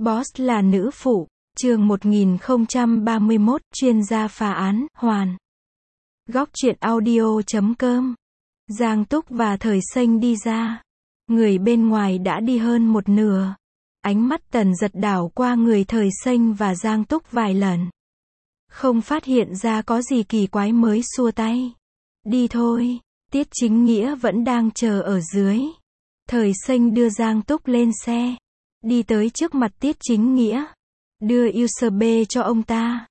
Boss là nữ phụ, chương 1031, chuyên gia phá án, Hoàn. Góc truyện audio.com. Giang Túc và Thời Xanh đi ra. Người bên ngoài đã đi hơn một nửa. Ánh mắt Tần Giật đảo qua người Thời Xanh và Giang Túc vài lần. Không phát hiện ra có gì kỳ quái mới xua tay. Đi thôi, Tiết Chính Nghĩa vẫn đang chờ ở dưới. Thời Xanh đưa Giang Túc lên xe. Đi tới trước mặt Tiết Chính Nghĩa. Đưa USB cho ông ta.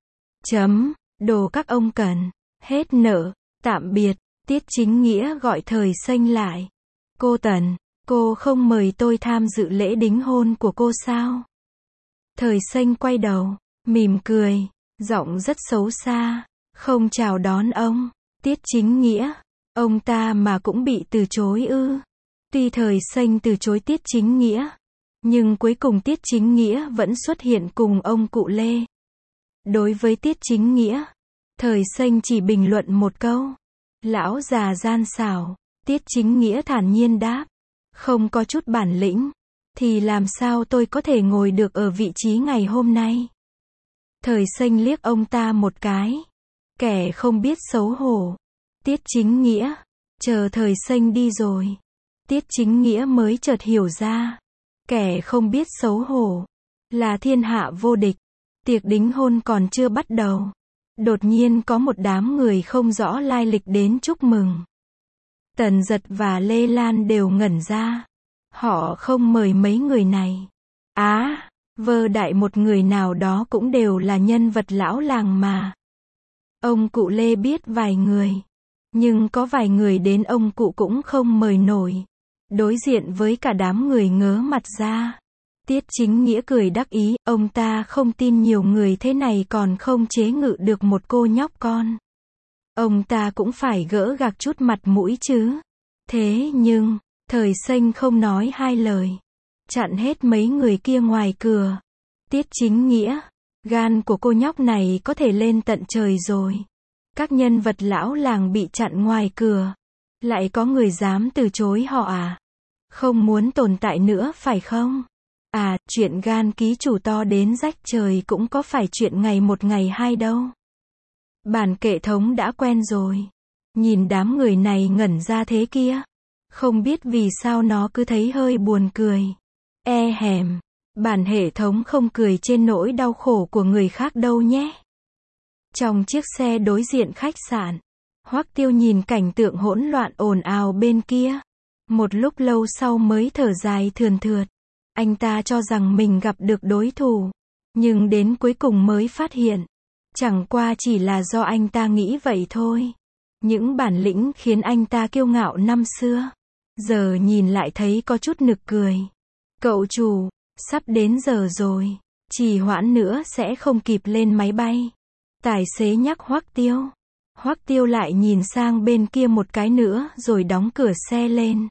Đồ các ông cần. Hết nợ. Tạm biệt. Tiết Chính Nghĩa gọi Thời Xanh lại. Cô Tần, cô không mời tôi tham dự lễ đính hôn của cô sao? Thời Xanh quay đầu, mỉm cười, giọng rất xấu xa. Không chào đón ông. Tiết Chính Nghĩa, ông ta mà cũng bị từ chối ư? Tuy Thời Xanh từ chối Tiết Chính Nghĩa, nhưng cuối cùng Tiết Chính Nghĩa vẫn xuất hiện cùng ông cụ Lê. Đối với Tiết Chính Nghĩa, Thời Xanh chỉ bình luận một câu. Lão già gian xảo. Tiết Chính Nghĩa thản nhiên đáp. Không có chút bản lĩnh, thì làm sao tôi có thể ngồi được ở vị trí ngày hôm nay? Thời Xanh liếc ông ta một cái. Kẻ không biết xấu hổ. Tiết Chính Nghĩa, chờ Thời Xanh đi rồi. Tiết Chính Nghĩa mới chợt hiểu ra. Kẻ không biết xấu hổ là thiên hạ vô địch. Tiệc đính hôn còn chưa bắt đầu, đột nhiên có một đám người không rõ lai lịch đến chúc mừng. Tần Giật và Lê Lan đều ngẩn ra. Họ không mời mấy người này. Vơ đại một người nào đó cũng đều là nhân vật lão làng mà. Ông cụ Lê biết vài người, nhưng có vài người đến ông cụ cũng không mời nổi. Đối diện với cả đám người ngớ mặt ra. Tiết Chính Nghĩa cười đắc ý, ông ta không tin nhiều người thế này còn không chế ngự được một cô nhóc con. Ông ta cũng phải gỡ gạc chút mặt mũi chứ. Thế nhưng, Thời Xanh không nói hai lời. Chặn hết mấy người kia ngoài cửa. Tiết Chính Nghĩa, gan của cô nhóc này có thể lên tận trời rồi. Các nhân vật lão làng bị chặn ngoài cửa. Lại có người dám từ chối họ à? Không muốn tồn tại nữa phải không? Chuyện gan ký chủ to đến rách trời cũng có phải chuyện ngày một ngày hai đâu. Bản kệ thống đã quen rồi. Nhìn đám người này ngẩn ra thế kia. Không biết vì sao nó cứ thấy hơi buồn cười. Bản hệ thống không cười trên nỗi đau khổ của người khác đâu nhé. Trong chiếc xe đối diện khách sạn, Hoắc Tiêu nhìn cảnh tượng hỗn loạn ồn ào bên kia. Một lúc lâu sau mới thở dài thườn thượt. Anh ta cho rằng mình gặp được đối thủ, nhưng đến cuối cùng mới phát hiện, chẳng qua chỉ là do anh ta nghĩ vậy thôi. Những bản lĩnh khiến anh ta kiêu ngạo năm xưa, giờ nhìn lại thấy có chút nực cười. Cậu chủ, sắp đến giờ rồi, trì hoãn nữa sẽ không kịp lên máy bay. Tài xế nhắc Hoắc Tiêu. Hoắc Tiêu lại nhìn sang bên kia một cái nữa rồi đóng cửa xe lên.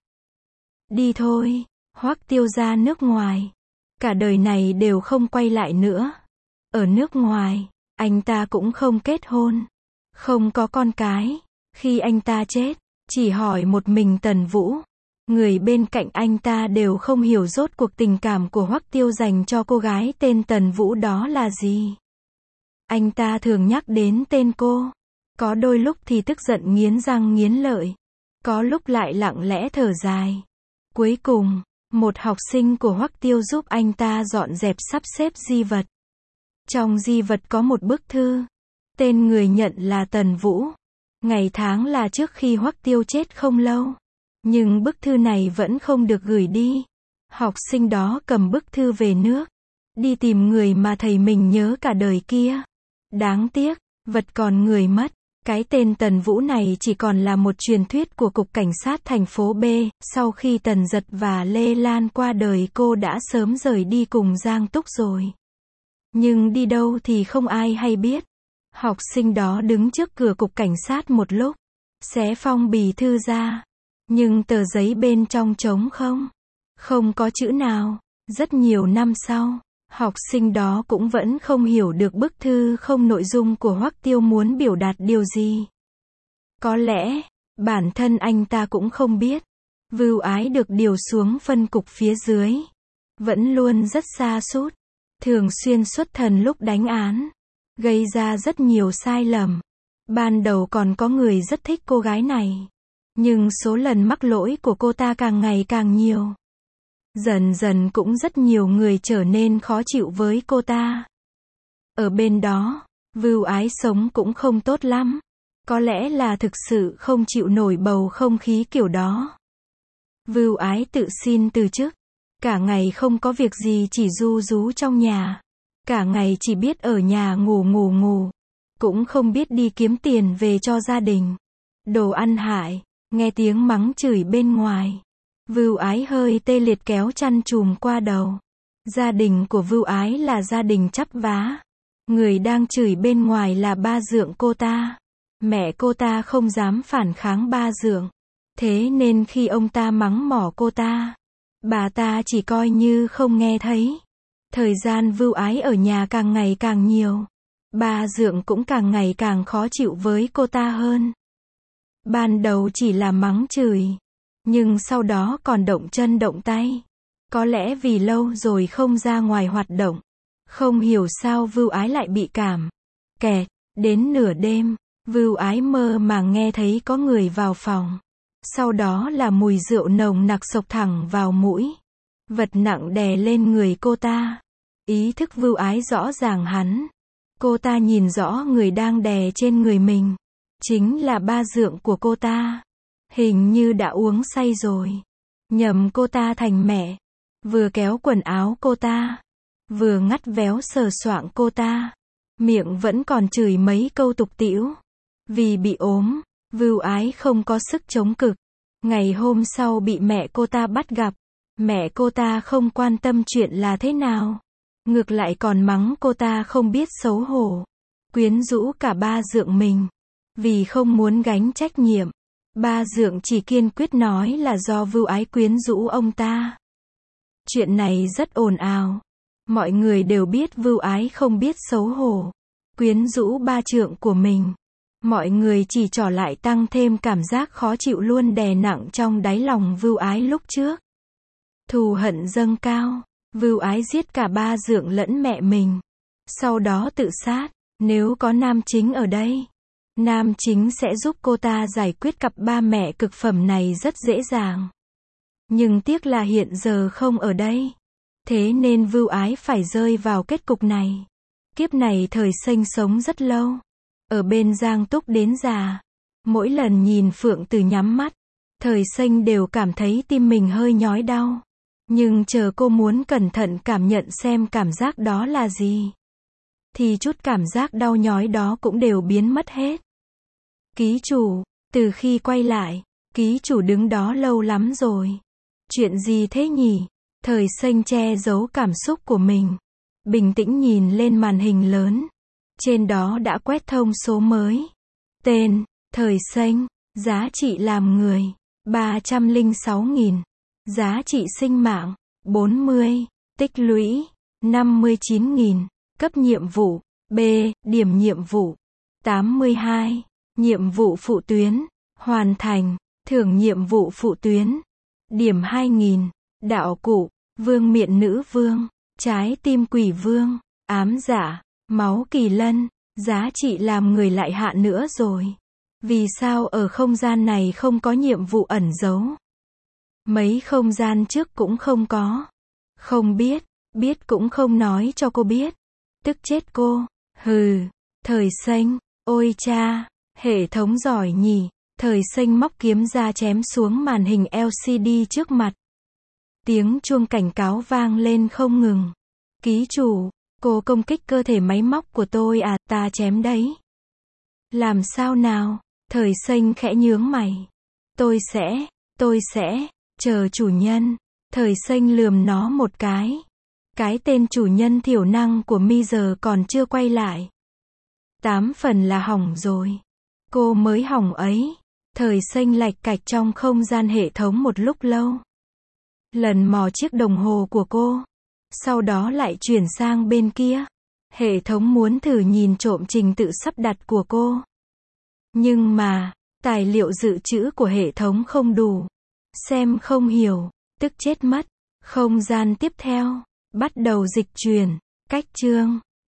Đi thôi. Hoắc Tiêu ra nước ngoài. Cả đời này đều không quay lại nữa. Ở nước ngoài, anh ta cũng không kết hôn, không có con cái. Khi anh ta chết, chỉ hỏi một mình Tần Vũ. Người bên cạnh anh ta đều không hiểu rốt cuộc tình cảm của Hoắc Tiêu dành cho cô gái tên Tần Vũ đó là gì. Anh ta thường nhắc đến tên cô. Có đôi lúc thì tức giận nghiến răng nghiến lợi. Có lúc lại lặng lẽ thở dài. Cuối cùng, một học sinh của Hoắc Tiêu giúp anh ta dọn dẹp sắp xếp di vật. Trong di vật có một bức thư. Tên người nhận là Tần Vũ. Ngày tháng là trước khi Hoắc Tiêu chết không lâu. Nhưng bức thư này vẫn không được gửi đi. Học sinh đó cầm bức thư về nước. Đi tìm người mà thầy mình nhớ cả đời kia. Đáng tiếc, vật còn người mất. Cái tên Tần Vũ này chỉ còn là một truyền thuyết của Cục Cảnh sát thành phố B. Sau khi Tần Giật và Lê Lan qua đời cô đã sớm rời đi cùng Giang Túc rồi. Nhưng đi đâu thì không ai hay biết. Học sinh đó đứng trước cửa Cục Cảnh sát một lúc. Xé phong bì thư ra. Nhưng tờ giấy bên trong trống không. Không có chữ nào. Rất nhiều năm sau, học sinh đó cũng vẫn không hiểu được bức thư không nội dung của Hoắc Tiêu muốn biểu đạt điều gì. Có lẽ, bản thân anh ta cũng không biết. Vưu Ái được điều xuống phân cục phía dưới. Vẫn luôn rất sa sút. thường xuyên xuất thần lúc đánh án, gây ra rất nhiều sai lầm. Ban đầu còn có người rất thích cô gái này, nhưng số lần mắc lỗi của cô ta càng ngày càng nhiều. Dần dần cũng rất nhiều người trở nên khó chịu với cô ta. Ở bên đó, Vưu Ái sống cũng không tốt lắm. Có lẽ là thực sự không chịu nổi bầu không khí kiểu đó. Vưu Ái tự xin từ chức. Cả ngày không có việc gì chỉ ru rú trong nhà. Cả ngày chỉ biết ở nhà ngủ. Cũng không biết đi kiếm tiền về cho gia đình. Đồ ăn hại, nghe tiếng mắng chửi bên ngoài. Vưu Ái hơi tê liệt kéo chăn trùm qua đầu. Gia đình của Vưu Ái là gia đình chắp vá. Người đang chửi bên ngoài là ba dượng cô ta. Mẹ cô ta không dám phản kháng ba dượng. Thế nên khi ông ta mắng mỏ cô ta, bà ta chỉ coi như không nghe thấy. Thời gian Vưu Ái ở nhà càng ngày càng nhiều. Ba dượng cũng càng ngày càng khó chịu với cô ta hơn. Ban đầu chỉ là mắng chửi, nhưng sau đó còn động chân động tay. Có lẽ vì lâu rồi không ra ngoài hoạt động. Không hiểu sao Vưu Ái lại bị cảm kẹt. Đến nửa đêm, Vưu Ái mơ màng nghe thấy có người vào phòng. Sau đó là mùi rượu nồng nặc xộc thẳng vào mũi. Vật nặng đè lên người cô ta. Ý thức Vưu Ái rõ ràng hẳn. Cô ta nhìn rõ người đang đè trên người mình. Chính là ba dượng của cô ta. Hình như đã uống say rồi. Nhầm cô ta thành mẹ. Vừa kéo quần áo cô ta, vừa ngắt véo sờ soạng cô ta. Miệng vẫn còn chửi mấy câu tục tĩu. Vì bị ốm, Vưu Ái không có sức chống cự. Ngày hôm sau bị mẹ cô ta bắt gặp. Mẹ cô ta không quan tâm chuyện là thế nào. Ngược lại còn mắng cô ta không biết xấu hổ. Quyến rũ cả ba dượng mình. Vì không muốn gánh trách nhiệm, ba dượng chỉ kiên quyết nói là do Vưu Ái quyến rũ ông ta. Chuyện này rất ồn ào. Mọi người đều biết Vưu Ái không biết xấu hổ, quyến rũ ba trượng của mình. Mọi người chỉ trỏ lại tăng thêm cảm giác khó chịu luôn đè nặng trong đáy lòng Vưu Ái lúc trước. Thù hận dâng cao, Vưu Ái giết cả ba dượng lẫn mẹ mình. Sau đó tự sát. Nếu có nam chính ở đây, nam chính sẽ giúp cô ta giải quyết cặp ba mẹ cực phẩm này rất dễ dàng. Nhưng tiếc là hiện giờ không ở đây. Thế nên Vưu Ái phải rơi vào kết cục này. Kiếp này Thời Xanh sống rất lâu. Ở bên Giang Túc đến già. Mỗi lần nhìn Phượng Từ nhắm mắt, Thời Xanh đều cảm thấy tim mình hơi nhói đau. Nhưng chờ cô muốn cẩn thận cảm nhận xem cảm giác đó là gì, thì chút cảm giác đau nhói đó cũng đều biến mất hết. Ký chủ, từ khi quay lại, ký chủ đứng đó lâu lắm rồi. Chuyện gì thế nhỉ? Thời Xanh che giấu cảm xúc của mình. Bình tĩnh nhìn lên màn hình lớn. Trên đó đã quét thông số mới. Tên, Thời Xanh, giá trị làm người, 306.000. Giá trị sinh mạng, 40, tích lũy, 59.000. Cấp nhiệm vụ, B, điểm nhiệm vụ, 82. Nhiệm vụ phụ tuyến, hoàn thành, thưởng nhiệm vụ phụ tuyến, điểm 2.000. Đạo cụ, vương miện nữ vương, trái tim quỷ vương, ám giả, máu kỳ lân, giá trị làm người lại hạ nữa rồi. Vì sao ở không gian này không có nhiệm vụ ẩn giấu? Mấy không gian trước cũng không có. Không biết, biết cũng không nói cho cô biết. Tức chết cô. Hừ, Thời Xanh, ôi cha, hệ thống giỏi nhỉ. Thời Xanh móc kiếm ra chém xuống màn hình LCD trước mặt. Tiếng chuông cảnh cáo vang lên không ngừng. Ký chủ, cô công kích cơ thể máy móc của tôi à, ta chém đấy. Làm sao nào? Thời Xanh khẽ nhướng mày. Tôi sẽ, chờ chủ nhân. Thời Xanh lườm nó một cái. Cái tên chủ nhân thiểu năng của mi giờ còn chưa quay lại. 8 phần là hỏng rồi. Cô mới hỏng ấy. Thời Xanh lạch cạch trong không gian hệ thống một lúc lâu. Lần mò chiếc đồng hồ của cô. Sau đó lại chuyển sang bên kia. Hệ thống muốn thử nhìn trộm trình tự sắp đặt của cô. Nhưng mà, tài liệu dự trữ của hệ thống không đủ. Xem không hiểu, tức chết mất. Không gian tiếp theo, bắt đầu dịch chuyển. Cách chương